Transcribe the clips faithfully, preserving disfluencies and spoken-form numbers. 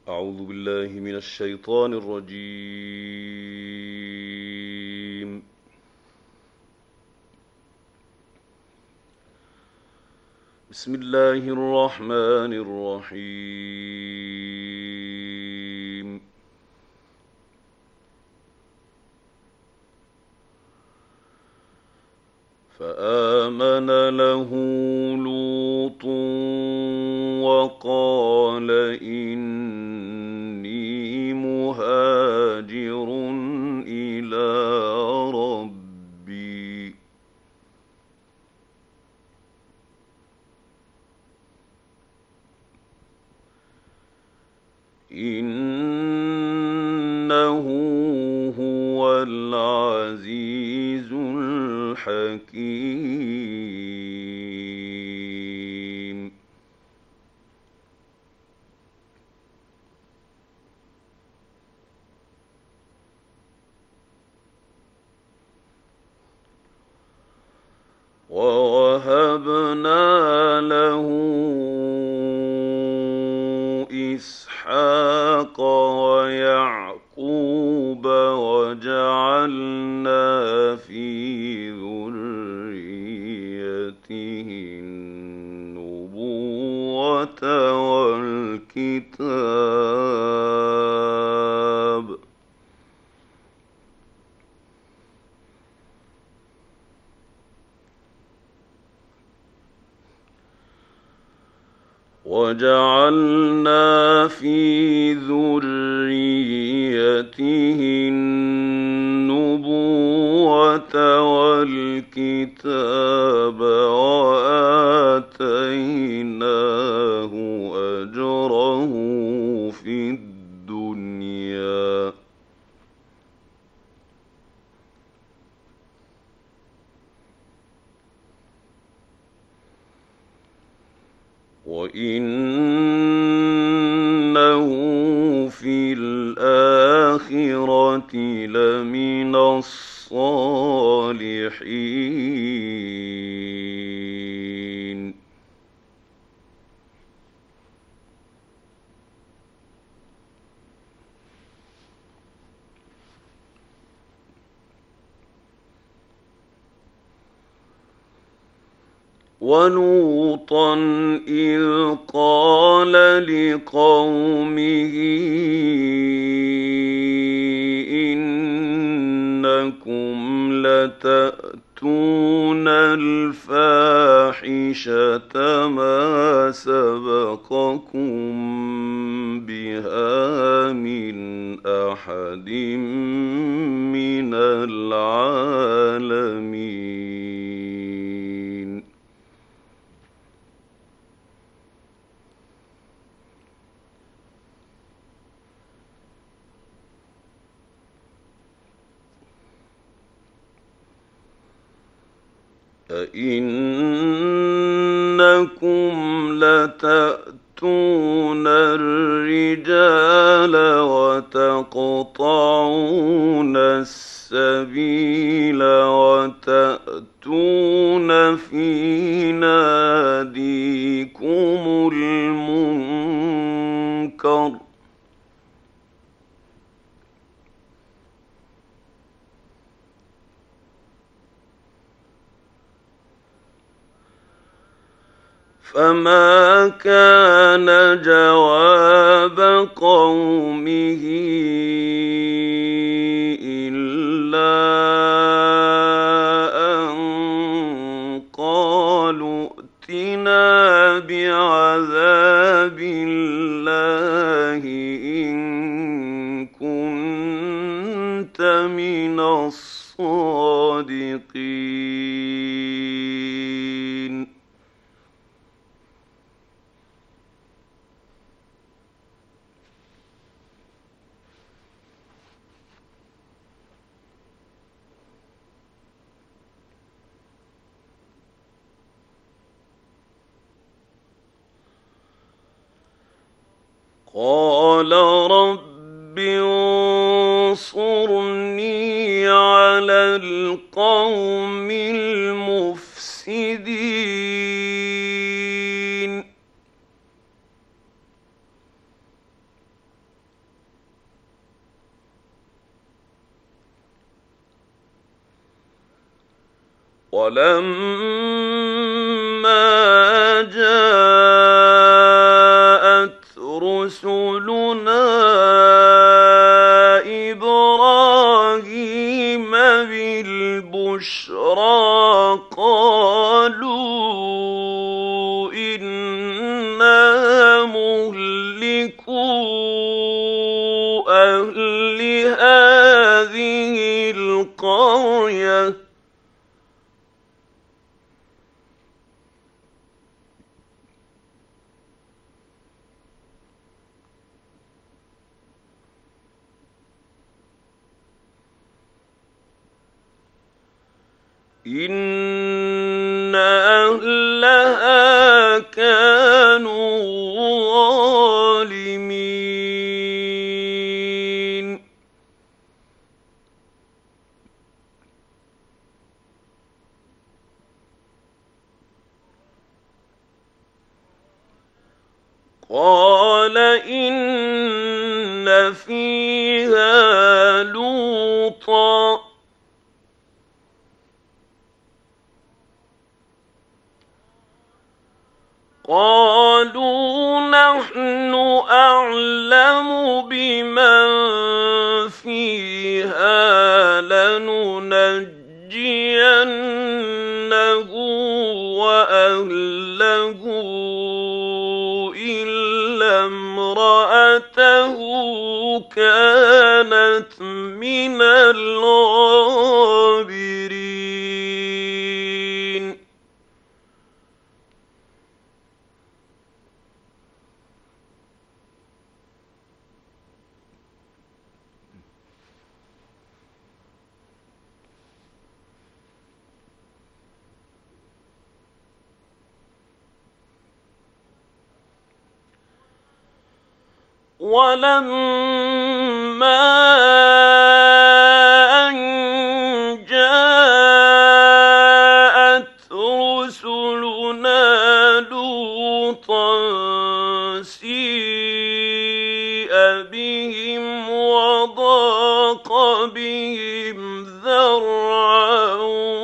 أعوذ بالله من الشيطان الرجيم. بسم الله الرحمن الرحيم. فآمن له لوط وقال إني مهاجر إلى ربي إنه هو العزيز الحكيم. ووهبنا له إسحاق ويعقوب وجعلنا في ذريته النبوة والكتاب وجعلنا في ذريته النبوة والكتاب وآتيناه أجره في الدنيا وإنه في الآخرة لمن الصالحين. ولوطا إذ قال لقومه إنكم لتأتون الفاحشة ما سبقكم بها من أحد من العالمين. أئنكم لتأتون الرجال وتقطعون السبيل وتأتون في ناديكم المنكر فما كان جواب قومه إلا أن قالوا ائتنا بعذاب الله إن كنت من الصادقين. قال رب انصرني على القوم المفسدين. ولما جاءت رسلنا إبراهيم بالبشرى قالوا إنا مهلكو أهل هذه القرية إن أهلها كانوا ظالمين قال إن فيها لوطا قالوا نحن أعلم بمن فيها لننجينه وأهله إلا امرأته كانت من الغابرين ولما أن جاءت رسلنا لوطا سيء بهم وضاق بهم ذرعا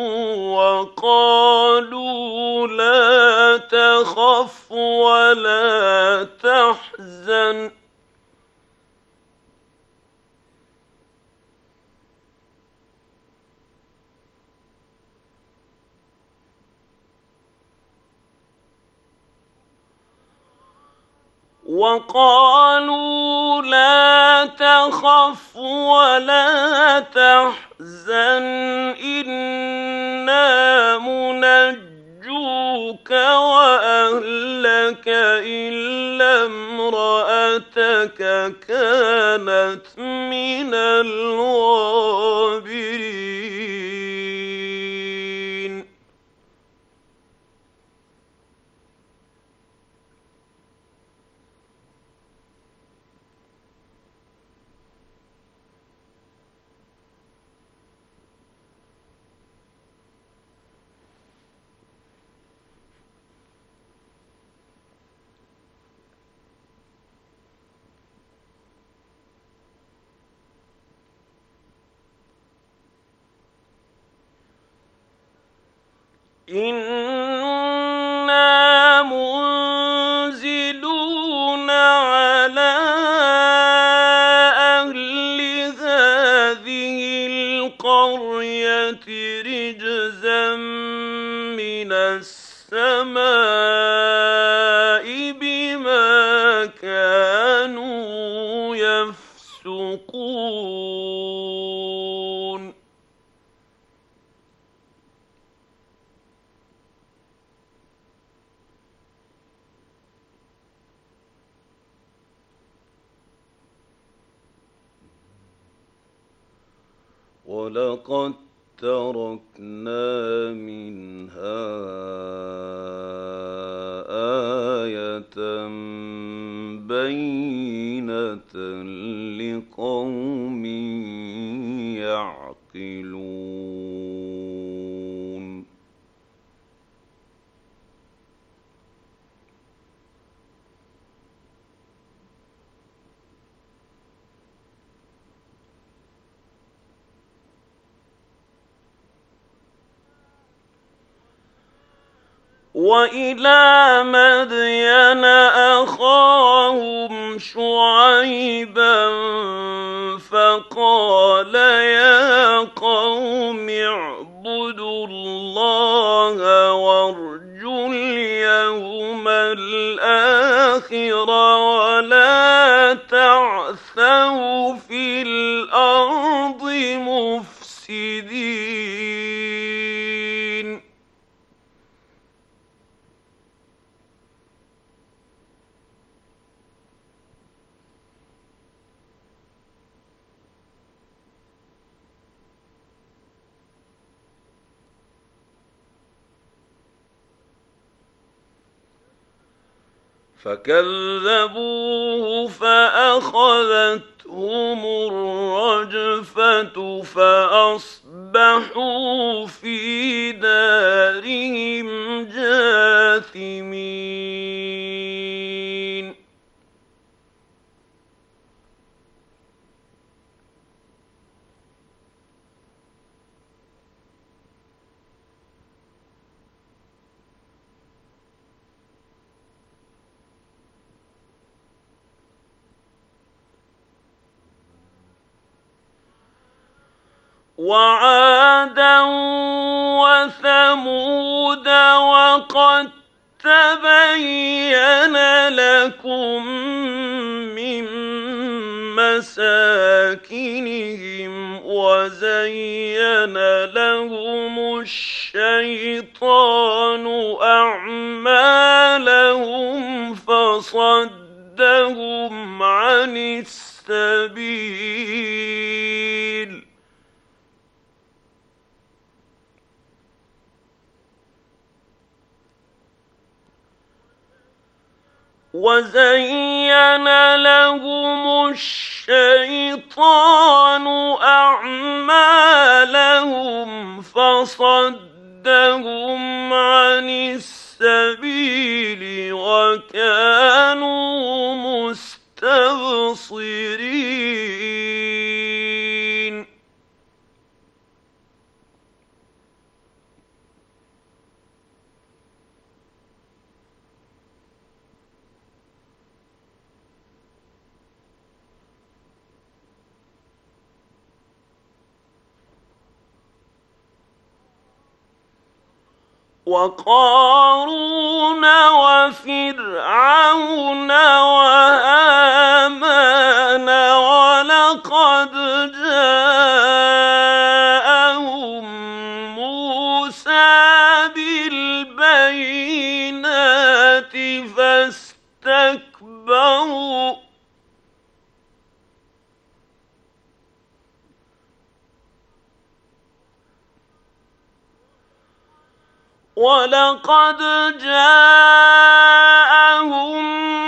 وقالوا لا تخف ولا تحزن وقالوا لا تخف ولا تحزن إنا منجوك وأهلك إلا امرأتك كانت من الغابرين إنا منزلون على أهل هذه القرية رجزا من السماء بما كانوا يفسقون ولقد تركنا منها آية بينة لقوم يعقلون وإلى مدين أخاهم شعيبا فقال يا قوم اعبدوا الله وارجوا اليوم الآخر ولا تعثوا في الأرض مفسدين. فكذبوه فأخذتهم الرجفة فأصبحوا في دارهم جاثمين. وعادا وثمود وقد تبين لكم من مساكنهم وزين لهم الشيطان أعمالهم فصدهم عن السبيل وزين لهم الشيطان أعمالهم فصدهم عن السبيل وكانوا مستبصرين. وقارون وفرعون وهامان ولقد جاءهم موسى بالبينات فاستكبروا ولقد جاءهم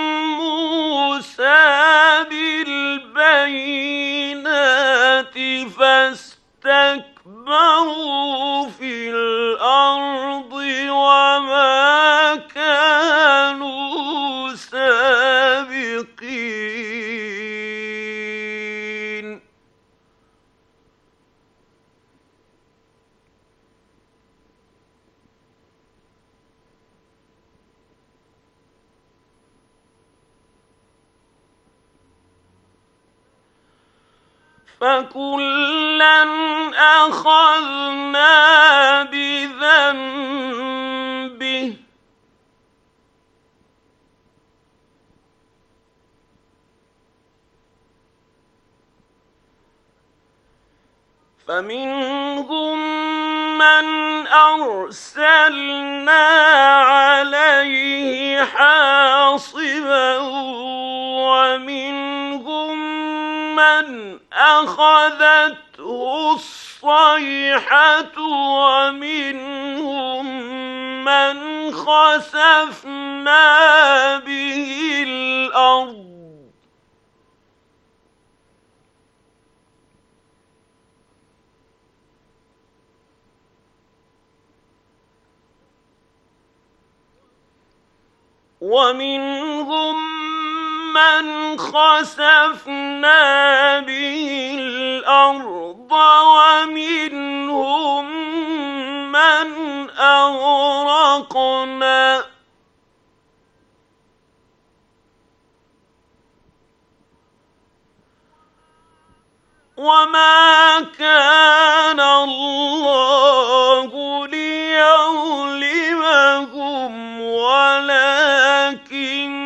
موسى بالبينات فاستكبروا في الأرض وما كانوا سابقين. فكلا أخذنا بذنبه فمنهم من أرسلنا عليه حاصبا ومنهم من أخذته الصيحة ومنهم من خسفنا به الأرض ومنهم من خسفنا به الأرض ومنهم من أغرقنا وما كان الله ليظلمهم ولكن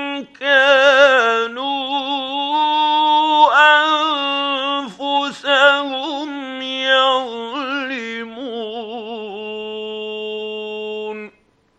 كانوا أنفسهم يظلمون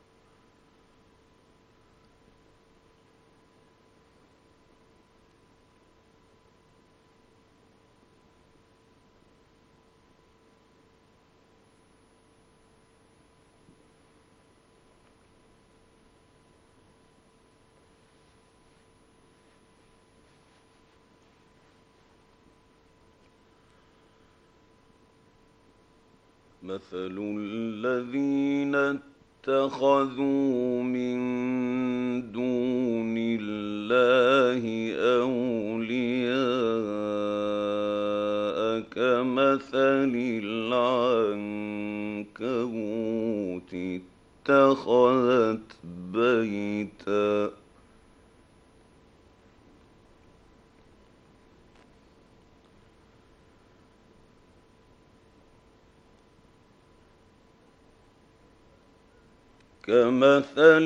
مثل الذين اتخذوا من دون الله أولياء كمثل العنكبوت اتخذت بيتا كمثل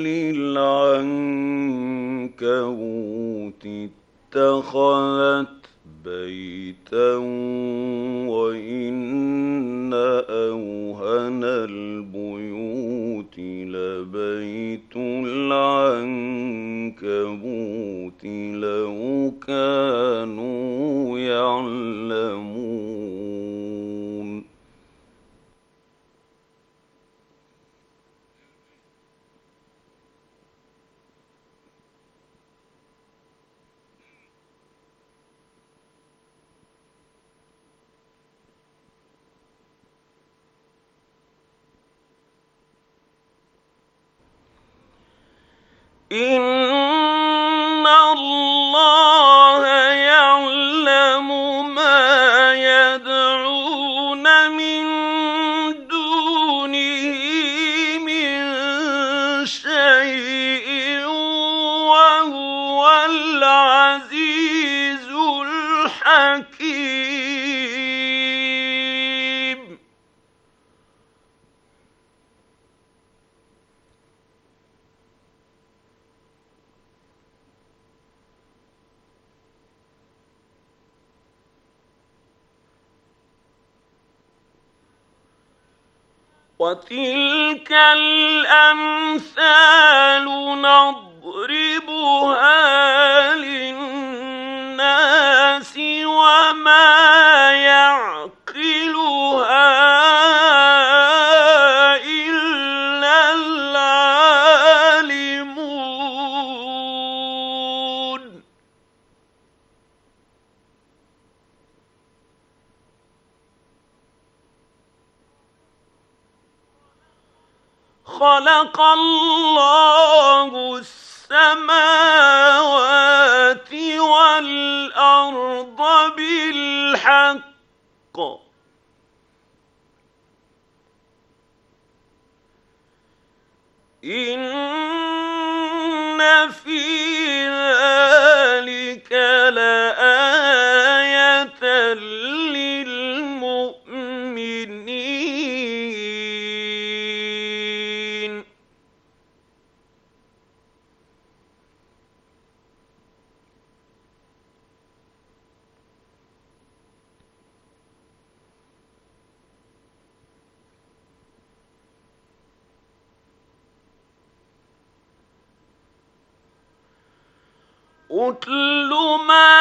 العنكبوت اتخذت بيتا وإن أوهن البيوت لبيت العنكبوت لو كانوا يعلمون إن الله يعلم ما يدعون من دونه من شيء وهو العزيز الحكيم وتلك الأمثال نضربها للناس وما يعقلها إلا العالمون خلق الله السماوات والأرض بالحق إن في ذلك لآية للمؤمنين أتل ما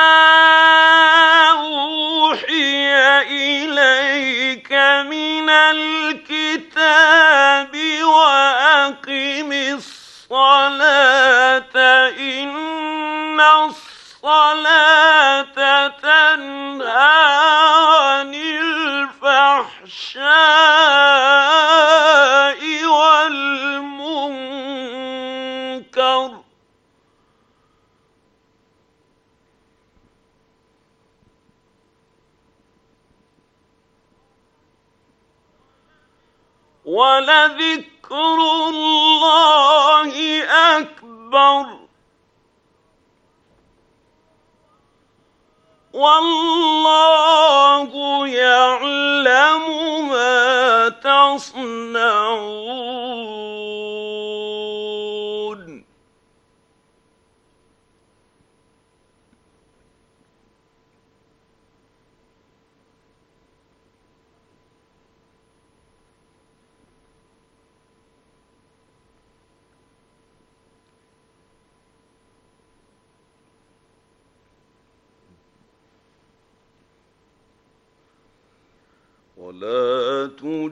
أوحي إليك من الكتاب وأقم الصلاة إن الصلاة تنهى عن الفحشاء والمنكر وَلَذِكْرُ اللَّهِ أَكْبَرُ وَاللَّهُ يَعْلَمُ مَا تَصْنَعُونَ وَلَا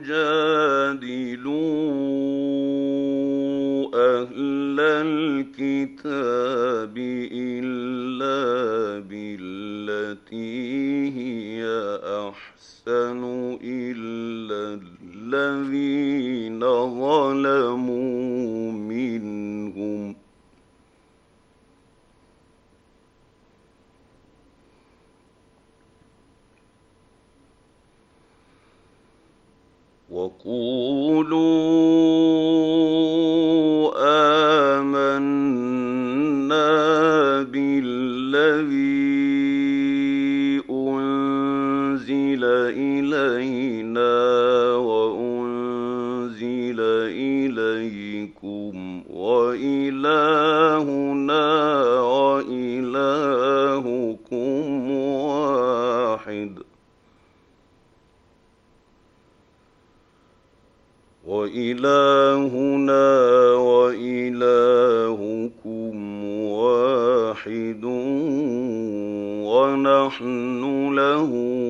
تُجَادِلُوا أَهْلَ الْكِتَابِ إِلَّا بِالَّتِي هِيَ أَحْسَنُ إِلَّا الَّذِينَ ظَلَمُوا مِنْهُمْ وَقُولُوا آمَنَّا بِالَّذِي أُنزِلَ إِلَيْنَا وَأُنزِلَ إِلَيْكُمْ وَإِلَٰهُنَا وَإِلَٰهُكُمْ وَاحِدٌ وَإِلَٰهُنَا وَإِلَٰهُكُمْ وَاحِدٌ وَنَحْنُ لَهُ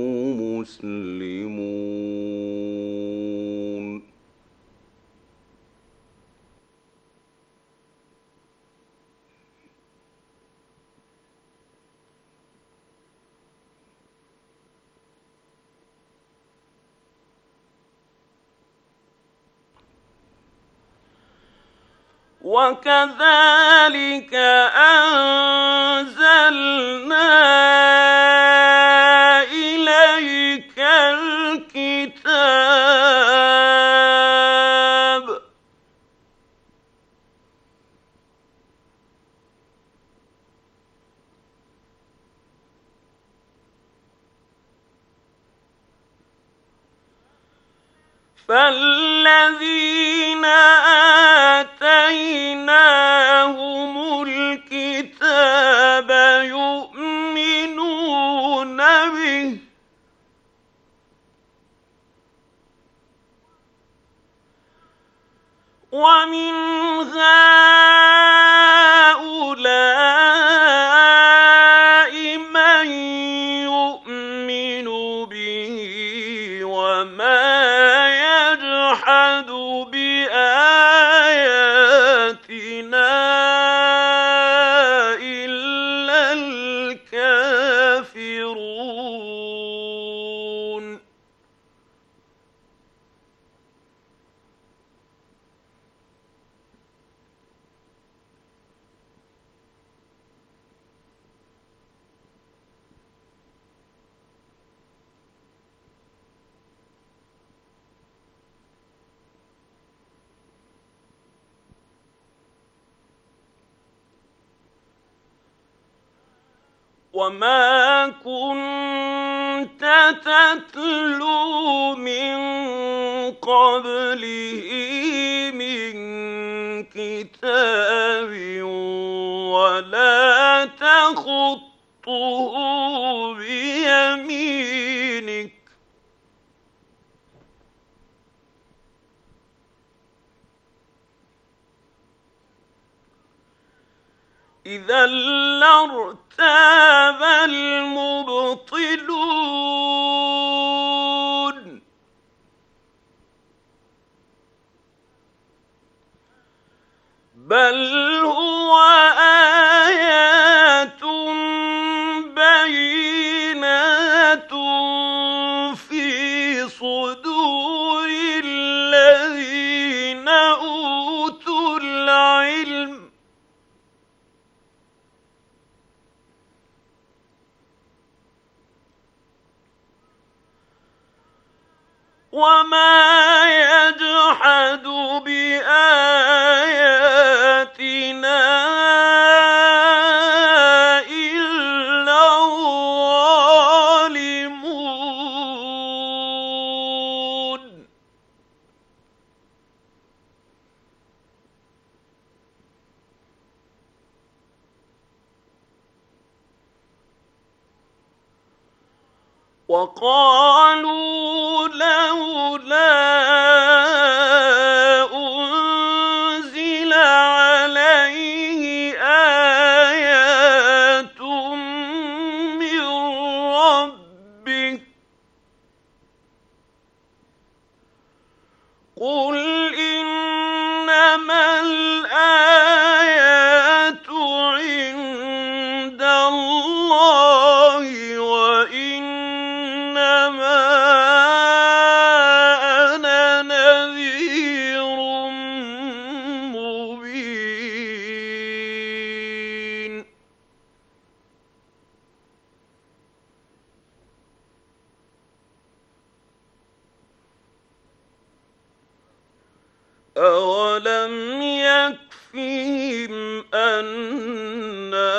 مُسْلِمُونَ. وَكَذَٰلِكَ أَنزَلْنَا إِلَيْكَ الْكِتَابَ فَالَّذِينَ آتَيْنَاهُمُ الْكِتَابَ يُؤْمِنُونَ بِهِ ۖ وَمِنْ هَٰؤُلَاءِ مَن يُؤْمِنُ بِهِ وَمَا يَجْحَدُ بِآيَاتِنَا إِلَّا الْكَافِرُونَ. وَمَا كُنتَ تَتْلُو مِن قَبْلِهِ مِن كِتَابٍ وَلَا تَخُطُّهُ بِيَمِينِكَ ۖ إِذًا لَّارْتَابَ الْمُبْطِلُونَ. بَلْ هُوَ آيَاتٌ بَيِّنَاتٌ فِي صُدُورِ الَّذِينَ أُوتُوا الْعِلْمَ ۚ وَمَا يَجْحَدُ وقالوا لولا أنزل عليه آيات من ربه قل إنما الآيات عند الله وإنما أنا نذير مبين أولم يكفهم أنا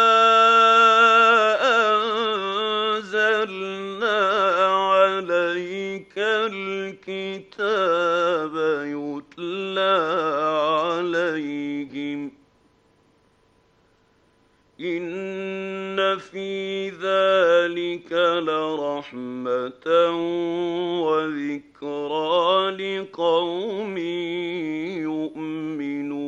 أنزلنا عليك الكتاب يتلى عليهم إن في ذلك لرحمة وذكرى لقوم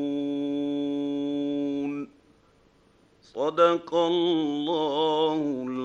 يؤمنون. صدق الله